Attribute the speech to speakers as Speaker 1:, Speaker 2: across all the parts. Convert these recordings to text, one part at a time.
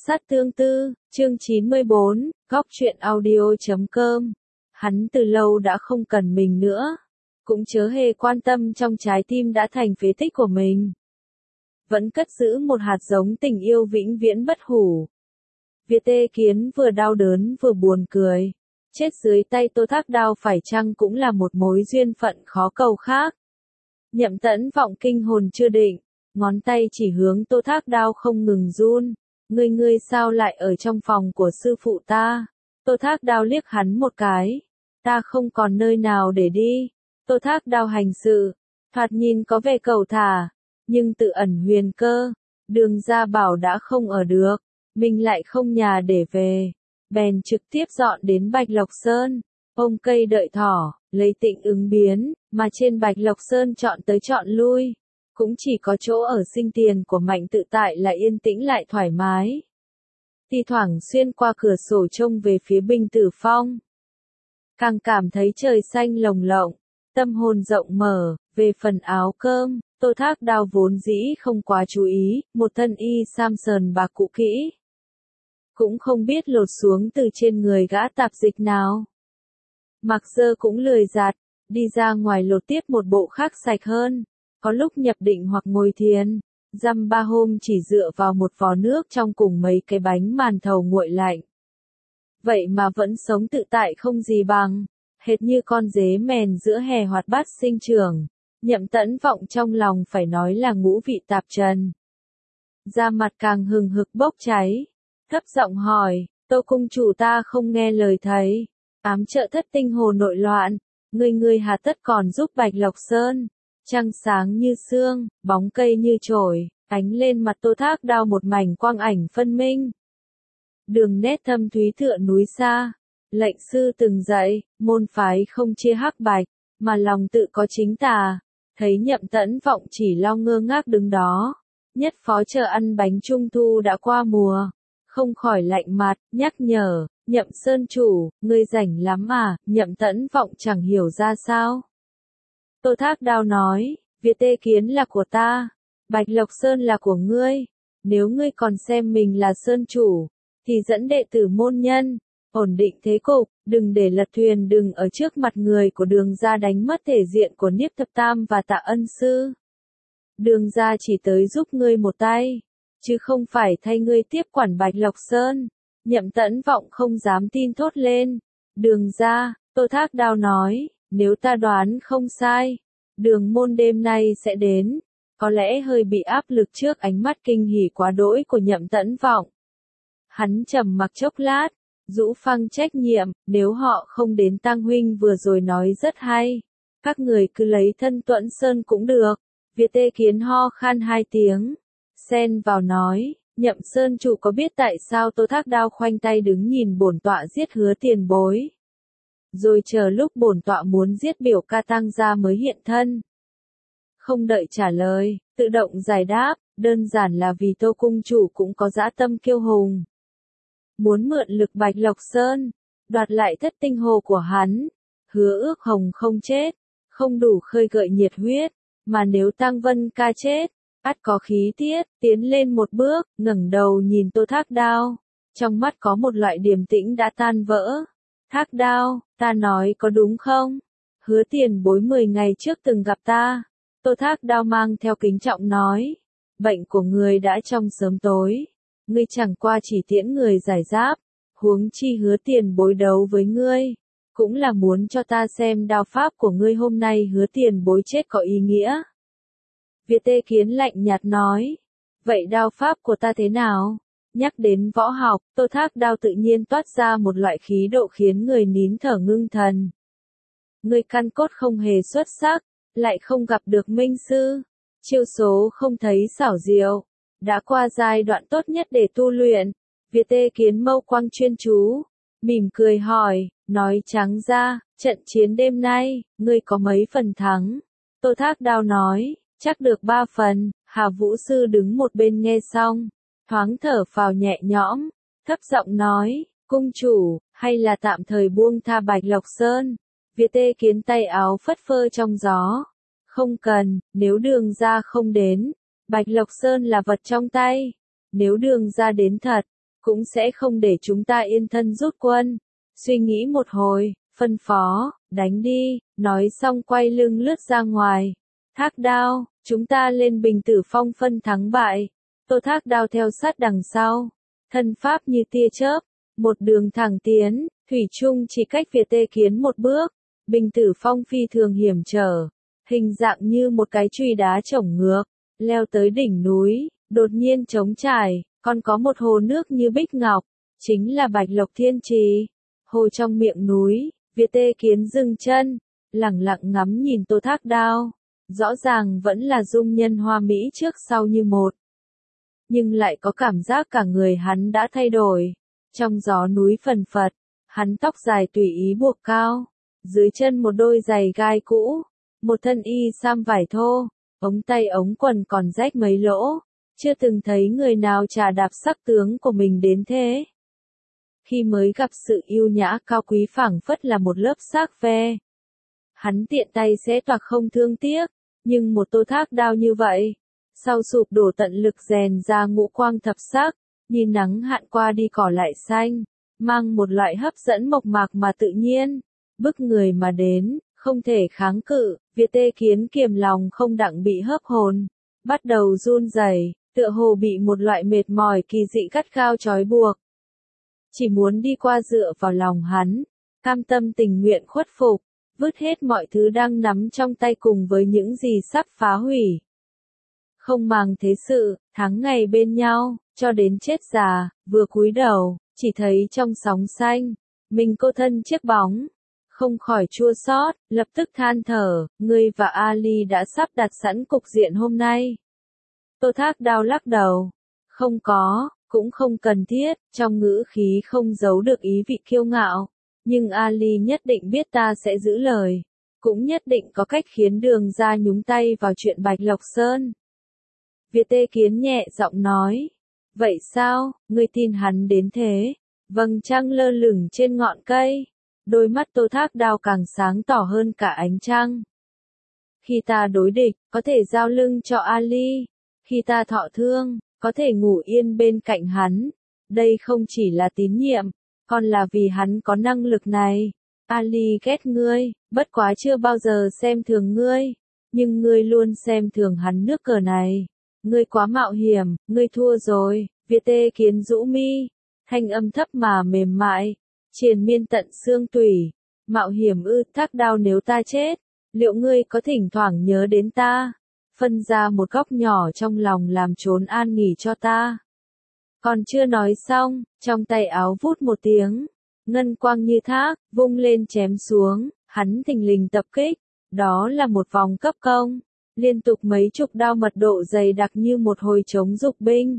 Speaker 1: Sát tương tư, chương 94, góc truyện audio.com. Hắn từ lâu đã không cần mình nữa, cũng chớ hề quan tâm trong trái tim đã thành phế tích của mình. Vẫn cất giữ một hạt giống tình yêu vĩnh viễn bất hủ. Việt Tê Kiến vừa đau đớn vừa buồn cười. Chết dưới tay Tô Thác Đao phải chăng cũng là một mối duyên phận khó cầu khác. Nhậm Tẫn Vọng kinh hồn chưa định, ngón tay chỉ hướng Tô Thác Đao không ngừng run. Ngươi sao lại ở trong phòng của sư phụ ta? Tô Thác Đao liếc hắn một cái. Ta không còn nơi nào để đi. Tô Thác Đao hành sự, thoạt nhìn có vẻ cầu thả, nhưng tự ẩn huyền cơ. Đường Gia Bảo đã không ở được, mình lại không nhà để về. Bèn trực tiếp dọn đến Bạch Lộc Sơn, ôm cây đợi thỏ, lấy tịnh ứng biến, mà trên Bạch Lộc Sơn chọn tới chọn lui. Cũng chỉ có chỗ ở sinh tiền của Mạnh Tự Tại là yên tĩnh lại thoải mái. Thi thoảng xuyên qua cửa sổ trông về phía Binh Tử Phong. Càng cảm thấy trời xanh lồng lộng, tâm hồn rộng mở. Về phần áo cơm, Tô Thác Đao vốn dĩ không quá chú ý, một thân y sam sờn bạc cũ kỹ. Cũng không biết lột xuống từ trên người gã tạp dịch nào. Mặc dơ cũng lười giặt, đi ra ngoài lột tiếp một bộ khác sạch hơn. Có lúc nhập định hoặc ngồi thiền, dăm ba hôm chỉ dựa vào một vò nước trong cùng mấy cái bánh màn thầu nguội lạnh. Vậy mà vẫn sống tự tại không gì bằng, hệt như con dế mèn giữa hè hoạt bát sinh trưởng. Nhậm Tẫn Vọng trong lòng phải nói là ngũ vị tạp trần. Da mặt càng hừng hực bốc cháy, thấp giọng hỏi, Tô cung chủ ta không nghe lời thầy, ám trợ thất tinh hồ nội loạn, ngươi hà tất còn giúp Bạch Lộc Sơn. Trăng sáng như sương, bóng cây như chổi, ánh lên mặt Tô Thác Đao một mảnh quang ảnh phân minh. Đường nét thâm thúy tựa núi xa, lệnh sư từng dạy, môn phái không chia hắc bạch, mà lòng tự có chính tà. Thấy Nhậm Tẫn Vọng chỉ lo ngơ ngác đứng đó, nhất phó chờ ăn bánh trung thu đã qua mùa, không khỏi lạnh mặt, nhắc nhở, Nhậm Sơn chủ, ngươi rảnh lắm à? Nhậm Tẫn Vọng chẳng hiểu ra sao. Tô Thác Đao nói, Việt Tê Kiến là của ta, Bạch Lộc Sơn là của ngươi. Nếu ngươi còn xem mình là Sơn chủ, thì dẫn đệ tử môn nhân, ổn định thế cục, đừng để lật thuyền, đừng ở trước mặt người của Đường gia đánh mất thể diện của Niếp Thập Tam và Tạ Ân Sư. Đường gia chỉ tới giúp ngươi một tay, chứ không phải thay ngươi tiếp quản Bạch Lộc Sơn. Nhậm Tẫn Vọng không dám tin thốt lên. Đường gia, Tô Thác Đao nói, nếu ta đoán không sai, Đường môn đêm nay sẽ đến. Có lẽ hơi bị áp lực trước ánh mắt kinh hỉ quá đỗi của Nhậm Tẫn Vọng. Hắn trầm mặc chốc lát, rũ phăng trách nhiệm, nếu họ không đến Tăng huynh vừa rồi nói rất hay. Các người cứ lấy thân Tuẫn Sơn cũng được. Việt Tê Kiến ho khan hai tiếng, xen vào nói, Nhậm Sơn chủ có biết tại sao Tô Thác Đao khoanh tay đứng nhìn bổn tọa giết Hứa Tiền Bối, rồi chờ lúc bổn tọa muốn giết Biểu Ca Tăng gia mới hiện thân? Không đợi trả lời, tự động giải đáp, đơn giản là vì Tô cung chủ cũng có dã tâm kiêu hùng. Muốn mượn lực Bạch Lộc Sơn, đoạt lại thất tinh hồ của hắn. Hứa Ước Hồng không chết, không đủ khơi gợi nhiệt huyết, mà nếu Tăng Vân Ca chết, ắt có khí tiết, tiến lên một bước, ngẩng đầu nhìn Tô Thác Đao. Trong mắt có một loại điềm tĩnh đã tan vỡ. Thác Đao, ta nói có đúng không? Hứa Tiền Bối 10 ngày trước từng gặp ta. Tô Thác Đao mang theo kính trọng nói, bệnh của người đã trong sớm tối, ngươi chẳng qua chỉ tiễn người giải giáp, huống chi Hứa Tiền Bối đấu với ngươi, cũng là muốn cho ta xem đao pháp của ngươi hôm nay Hứa Tiền Bối chết có ý nghĩa. Việt Tê Kiến lạnh nhạt nói, vậy đao pháp của ta thế nào? Nhắc đến võ học, Tô Thác Đao tự nhiên toát ra một loại khí độ khiến người nín thở ngưng thần. Ngươi căn cốt không hề xuất sắc, lại không gặp được minh sư, chiêu số không thấy xảo diệu, đã qua giai đoạn tốt nhất để tu luyện. Việt Tê Kiến mâu quang chuyên chú, mỉm cười hỏi, nói trắng ra, trận chiến đêm nay, ngươi có mấy phần thắng? Tô Thác Đao nói, chắc được 3 phần. Hà Vũ Sư đứng một bên nghe xong, thoáng thở phào nhẹ nhõm, thấp giọng nói, cung chủ, hay là tạm thời buông tha Bạch Lộc Sơn? Việt Tê Kiến tay áo phất phơ trong gió. Không cần, nếu Đường gia không đến, Bạch Lộc Sơn là vật trong tay. Nếu Đường gia đến thật, cũng sẽ không để chúng ta yên thân rút quân. Suy nghĩ một hồi, phân phó, đánh đi, nói xong quay lưng lướt ra ngoài. Thác Đao, chúng ta lên Bình Tử Phong phân thắng bại. Tô Thác Đao theo sát đằng sau, thân pháp như tia chớp, một đường thẳng tiến, thủy chung chỉ cách Việt Tê Kiến một bước. Bình Tử Phong phi thường hiểm trở, hình dạng như một cái chùy đá chổng ngược, leo tới đỉnh núi, đột nhiên trống trải, còn có một hồ nước như bích ngọc, chính là Bạch Lộc Thiên Trì. Hồ trong miệng núi, Việt Tê Kiến dừng chân, lẳng lặng ngắm nhìn Tô Thác Đao, rõ ràng vẫn là dung nhân hoa mỹ trước sau như một. Nhưng lại có cảm giác cả người hắn đã thay đổi, trong gió núi phần phật, hắn tóc dài tùy ý buộc cao, dưới chân một đôi giày gai cũ, một thân y sam vải thô, ống tay ống quần còn rách mấy lỗ, chưa từng thấy người nào trà đạp sắc tướng của mình đến thế. Khi mới gặp sự yêu nhã cao quý phảng phất là một lớp xác ve. Hắn tiện tay xé toạc không thương tiếc, nhưng một Tô Thác Đao như vậy, sau sụp đổ tận lực rèn ra ngũ quang thập sắc, nhìn nắng hạn qua đi cỏ lại xanh, mang một loại hấp dẫn mộc mạc mà tự nhiên, bức người mà đến, không thể kháng cự. Việt Tê Kiến kiềm lòng không đặng bị hớp hồn, bắt đầu run rẩy, tựa hồ bị một loại mệt mỏi kỳ dị gắt gao trói buộc. Chỉ muốn đi qua dựa vào lòng hắn, cam tâm tình nguyện khuất phục, vứt hết mọi thứ đang nắm trong tay cùng với những gì sắp phá hủy. Không màng thế sự, tháng ngày bên nhau, cho đến chết già, vừa cúi đầu, chỉ thấy trong sóng xanh, mình cô thân chiếc bóng, không khỏi chua xót, lập tức than thở, ngươi và Ali đã sắp đặt sẵn cục diện hôm nay. Tô Thác Đao lắc đầu, không có, cũng không cần thiết, trong ngữ khí không giấu được ý vị kiêu ngạo, nhưng Ali nhất định biết ta sẽ giữ lời, cũng nhất định có cách khiến Đường ra nhúng tay vào chuyện Bạch Lộc Sơn. Việt Tê Kiến nhẹ giọng nói, vậy sao, ngươi tin hắn đến thế? Vầng trăng lơ lửng trên ngọn cây, đôi mắt Tô Thác Đao càng sáng tỏ hơn cả ánh trăng. Khi ta đối địch, có thể giao lưng cho Ali, khi ta thọ thương, có thể ngủ yên bên cạnh hắn. Đây không chỉ là tín nhiệm, còn là vì hắn có năng lực này. Ali ghét ngươi, bất quá chưa bao giờ xem thường ngươi, nhưng ngươi luôn xem thường hắn nước cờ này. Ngươi quá mạo hiểm, ngươi thua rồi. Việt Tê Kiến rũ mi, thanh âm thấp mà mềm mại, triền miên tận xương tủy. Mạo hiểm ư? Thác Đao, nếu ta chết, liệu ngươi có thỉnh thoảng nhớ đến ta, phân ra một góc nhỏ trong lòng làm chốn an nghỉ cho ta? Còn chưa nói xong, trong tay áo vút một tiếng, ngân quang như thác, vung lên chém xuống, hắn thình lình tập kích, đó là một vòng cấp công, liên tục mấy chục đao mật độ dày đặc như một hồi chống dục binh.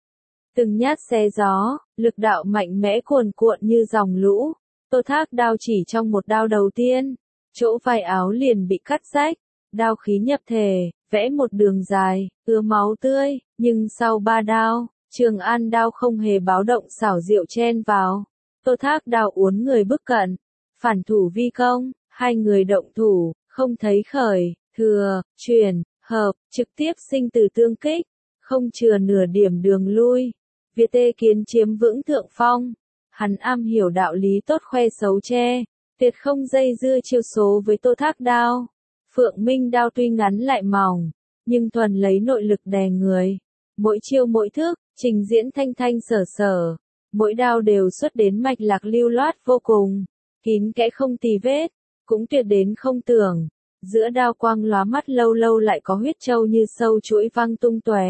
Speaker 1: Từng nhát xé gió, lực đạo mạnh mẽ cuồn cuộn như dòng lũ. Tô Thác Đao chỉ trong một đao đầu tiên, chỗ vai áo liền bị cắt rách, đao khí nhập thể, vẽ một đường dài, ứa máu tươi, nhưng sau ba đao, Trường An đao không hề báo động xảo diệu chen vào. Tô Thác Đao uốn người bước cận, phản thủ vi công, hai người động thủ, không thấy khởi, thừa, chuyển, hợp, trực tiếp sinh tử tương kích, không chừa nửa điểm đường lui. Việt Tê Kiến chiếm vững thượng phong, hắn am hiểu đạo lý tốt khoe xấu che, tuyệt không dây dưa chiêu số với Tô Thác Đao. Phượng Minh đao tuy ngắn lại mỏng, nhưng thuần lấy nội lực đè người. Mỗi chiêu mỗi thức, trình diễn thanh thanh sở sở, mỗi đao đều xuất đến mạch lạc lưu loát vô cùng, kín kẽ không tì vết, cũng tuyệt đến không tưởng. Giữa đao quang lóa mắt, lâu lâu lại có huyết châu như sâu chuỗi văng tung tóe.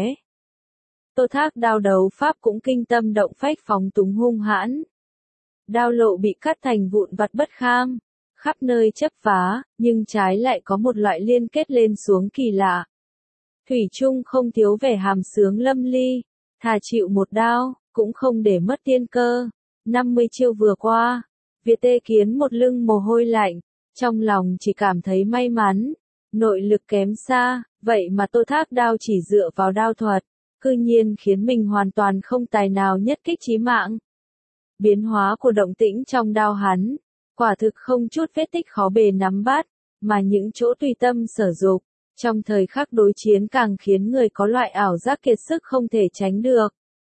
Speaker 1: Tô Thác Đao đấu pháp cũng kinh tâm động phách, phóng túng hung hãn. Đao lộ bị cắt thành vụn vặt bất kham, khắp nơi chấp phá, nhưng trái lại có một loại liên kết lên xuống kỳ lạ. Thủy chung không thiếu vẻ hàm sướng lâm ly, thà chịu một đao, cũng không để mất tiên cơ. 50 chiêu vừa qua, Việt Tê Kiến một lưng mồ hôi lạnh, trong lòng chỉ cảm thấy may mắn, nội lực kém xa, vậy mà Tô Thác Đao chỉ dựa vào đao thuật, cư nhiên khiến mình hoàn toàn không tài nào nhất kích chí mạng. Biến hóa của động tĩnh trong đao hắn, quả thực không chút vết tích khó bề nắm bắt, mà những chỗ tùy tâm sở dục, trong thời khắc đối chiến càng khiến người có loại ảo giác kiệt sức không thể tránh được.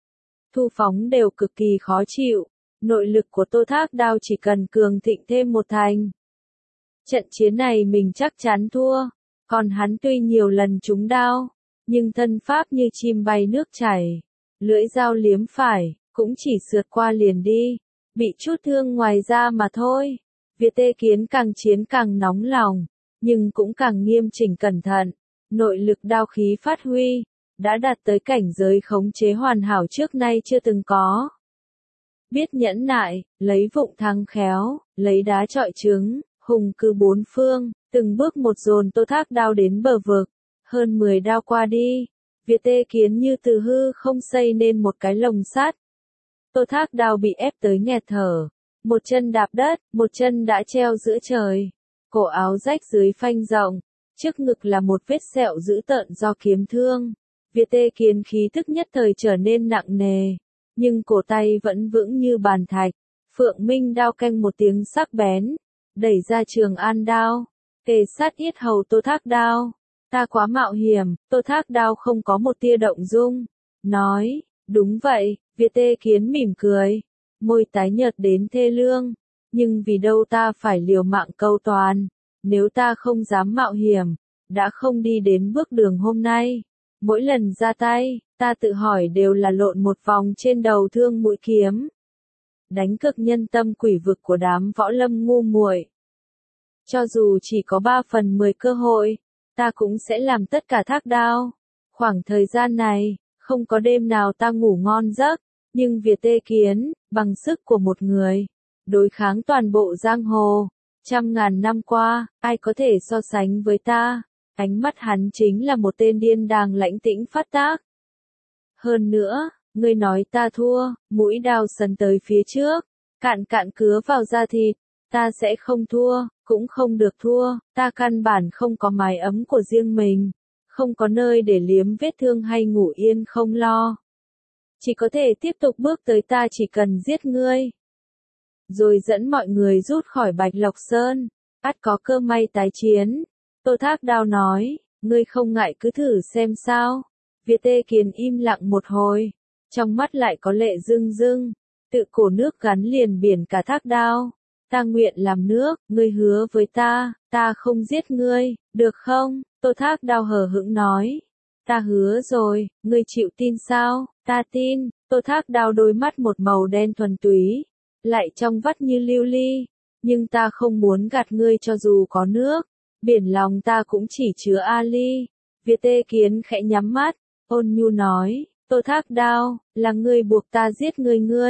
Speaker 1: Thu Phóng đều cực kỳ khó chịu. Nội lực của Tô Thác Đao chỉ cần cường thịnh thêm một thành. Trận chiến này mình chắc chắn thua. Còn hắn tuy nhiều lần trúng đao, nhưng thân pháp như chim bay nước chảy. Lưỡi dao liếm phải, cũng chỉ sượt qua liền đi. Bị chút thương ngoài da mà thôi. Việt Tê Kiến càng chiến càng nóng lòng, nhưng cũng càng nghiêm chỉnh cẩn thận. Nội lực đao khí phát huy, đã đạt tới cảnh giới khống chế hoàn hảo trước nay chưa từng có. Biết nhẫn nại, lấy vụng thắng khéo, lấy đá chọi trứng, hùng cư bốn phương, từng bước một dồn Tô Thác Đao đến bờ vực. Hơn 10 đao qua đi, Việt Tê Kiến như từ hư không xây nên một cái lồng sắt. Tô Thác Đao bị ép tới nghẹt thở, một chân đạp đất, một chân đã treo giữa trời. Cổ áo rách dưới phanh rộng, trước ngực là một vết sẹo dữ tợn do kiếm thương. Việt Tê Kiến khí tức nhất thời trở nên nặng nề, nhưng cổ tay vẫn vững như bàn thạch. Phượng Minh đao canh một tiếng sắc bén, đẩy ra Trường An đao, kề sát yết hầu Tô Thác Đao. Ta quá mạo hiểm, Tô Thác Đao không có một tia động dung, nói, đúng vậy. Việt Tê Kiến mỉm cười, môi tái nhợt đến thê lương, nhưng vì đâu ta phải liều mạng câu toàn, nếu ta không dám mạo hiểm, đã không đi đến bước đường hôm nay. Mỗi lần ra tay, ta tự hỏi đều là lộn một vòng trên đầu thương mũi kiếm. Đánh cực nhân tâm quỷ vực của đám võ lâm ngu muội. Cho dù chỉ có 3/10 cơ hội, ta cũng sẽ làm tất cả Thác Đao. Khoảng thời gian này, không có đêm nào ta ngủ ngon giấc, nhưng Việt Tê Kiến, bằng sức của một người, đối kháng toàn bộ giang hồ. 100.000 năm qua, ai có thể so sánh với ta? Ánh mắt hắn chính là một tên điên đàng lãnh tĩnh phát tác. Hơn nữa, ngươi nói ta thua, mũi đao sấn tới phía trước, cạn cạn cứa vào da thịt, ta sẽ không thua, cũng không được thua, ta căn bản không có mái ấm của riêng mình, không có nơi để liếm vết thương hay ngủ yên không lo. Chỉ có thể tiếp tục bước tới, ta chỉ cần giết ngươi. Rồi dẫn mọi người rút khỏi Bạch Lộc Sơn, ắt có cơ may tái chiến. Tô Thác Đao nói, ngươi không ngại cứ thử xem sao. Việt Tê Kiến im lặng một hồi, trong mắt lại có lệ rưng rưng, tự cổ nước gắn liền biển cả Thác Đao. Ta nguyện làm nước, ngươi hứa với ta không giết ngươi, được không? Tô Thác Đao hờ hững nói, ta hứa rồi, ngươi chịu tin sao? Ta tin. Tô Thác Đao đôi mắt một màu đen thuần túy, lại trong vắt như lưu ly, nhưng ta không muốn gạt ngươi cho dù có nước, biển lòng ta cũng chỉ chứa Ali. Việt Tê Kiến khẽ nhắm mắt, ôn nhu nói, Tô Thác Đao, là ngươi buộc ta giết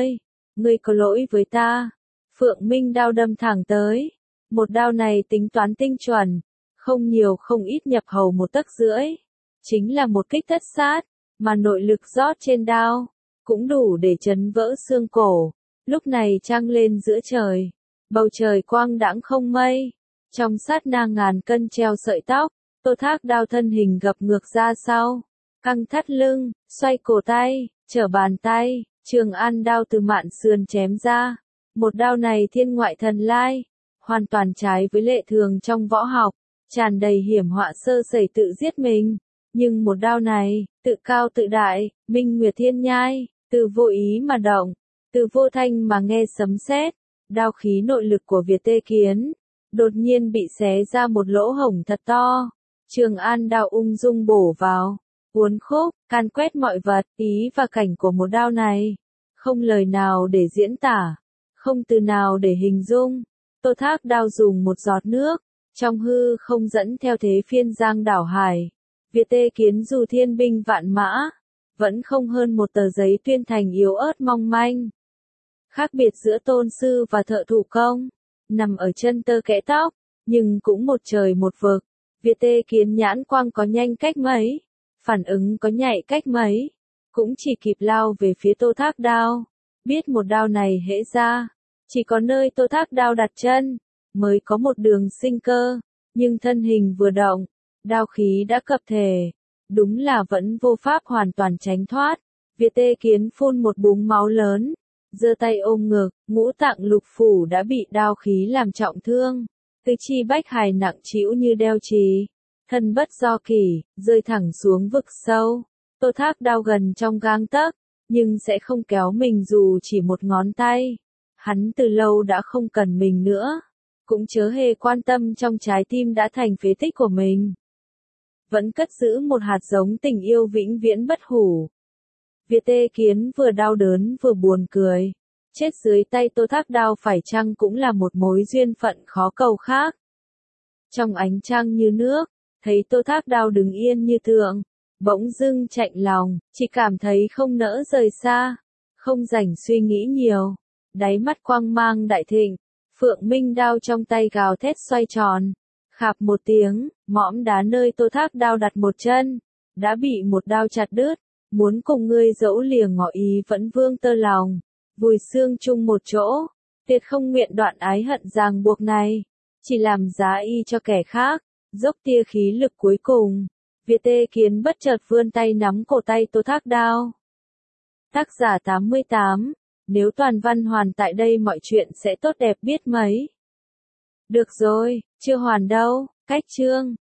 Speaker 1: ngươi có lỗi với ta. Phượng Minh đao đâm thẳng tới, một đao này tính toán tinh chuẩn, không nhiều không ít nhập hầu 1,5 tấc, chính là một kích thất sát, mà nội lực rót trên đao, cũng đủ để chấn vỡ xương cổ. Lúc này trăng lên giữa trời, bầu trời quang đãng không mây, trong sát na ngàn cân treo sợi tóc. Tô Thác Đao thân hình gập ngược ra sau, căng thắt lưng, xoay cổ tay, trở bàn tay, Trường An đao từ mạn sườn chém ra. Một đao này thiên ngoại thần lai, hoàn toàn trái với lệ thường trong võ học, tràn đầy hiểm họa sơ sẩy tự giết mình. Nhưng một đao này, tự cao tự đại, minh nguyệt thiên nhai, từ vô ý mà động, từ vô thanh mà nghe sấm sét. Đao khí nội lực của Việt Tê Kiến đột nhiên bị xé ra một lỗ hổng thật to. Trường An đao ung dung bổ vào, uốn khúc, can quét mọi vật. Ý và cảnh của một đao này, không lời nào để diễn tả, không từ nào để hình dung. Tô Thác Đao dùng một giọt nước, trong hư không dẫn theo thế phiên giang đảo hải. Việt Tê Kiến dù thiên binh vạn mã, vẫn không hơn một tờ giấy tuyên thành yếu ớt mong manh. Khác biệt giữa tôn sư và thợ thủ công, nằm ở chân tơ kẽ tóc, nhưng cũng một trời một vực. Việt Tê Kiến nhãn quang có nhanh cách mấy, phản ứng có nhạy cách mấy, cũng chỉ kịp lao về phía Tô Thác Đao. Biết một đao này hễ ra, chỉ có nơi Tô Thác Đao đặt chân, mới có một đường sinh cơ, nhưng thân hình vừa động, đao khí đã cập thể, đúng là vẫn vô pháp hoàn toàn tránh thoát. Việt Tê Kiến phun một búng máu lớn, giơ tay ôm ngực, ngũ tạng lục phủ đã bị đao khí làm trọng thương, tứ chi bách hài nặng trĩu như đeo chì, thân bất do kỷ, rơi thẳng xuống vực sâu. Tô Thác Đao gần trong gang tấc, nhưng sẽ không kéo mình dù chỉ một ngón tay. Hắn từ lâu đã không cần mình nữa, cũng chớ hề quan tâm trong trái tim đã thành phế tích của mình. Vẫn cất giữ một hạt giống tình yêu vĩnh viễn bất hủ. Việt Tê Kiến vừa đau đớn vừa buồn cười. Chết dưới tay Tô Thác Đao phải chăng cũng là một mối duyên phận khó cầu khác. Trong ánh trăng như nước, thấy Tô Thác Đao đứng yên như tượng, bỗng dưng chạnh lòng, chỉ cảm thấy không nỡ rời xa, không rảnh suy nghĩ nhiều. Đáy mắt quang mang đại thịnh, Phượng Minh đao trong tay gào thét xoay tròn. Khạp một tiếng, mõm đá nơi Tô Thác Đao đặt một chân, đã bị một đao chặt đứt. Muốn cùng ngươi dẫu lìa ngỏ ý vẫn vương tơ lòng, vùi xương chung một chỗ, tuyệt không nguyện đoạn ái hận ràng buộc này, chỉ làm giá y cho kẻ khác, dốc tia khí lực cuối cùng. Việt Tê Kiến bất chợt vươn tay nắm cổ tay Tô Thác Đao. Tác giả 88, nếu toàn văn hoàn tại đây mọi chuyện sẽ tốt đẹp biết mấy. Được rồi, chưa hoàn đâu, cách chương.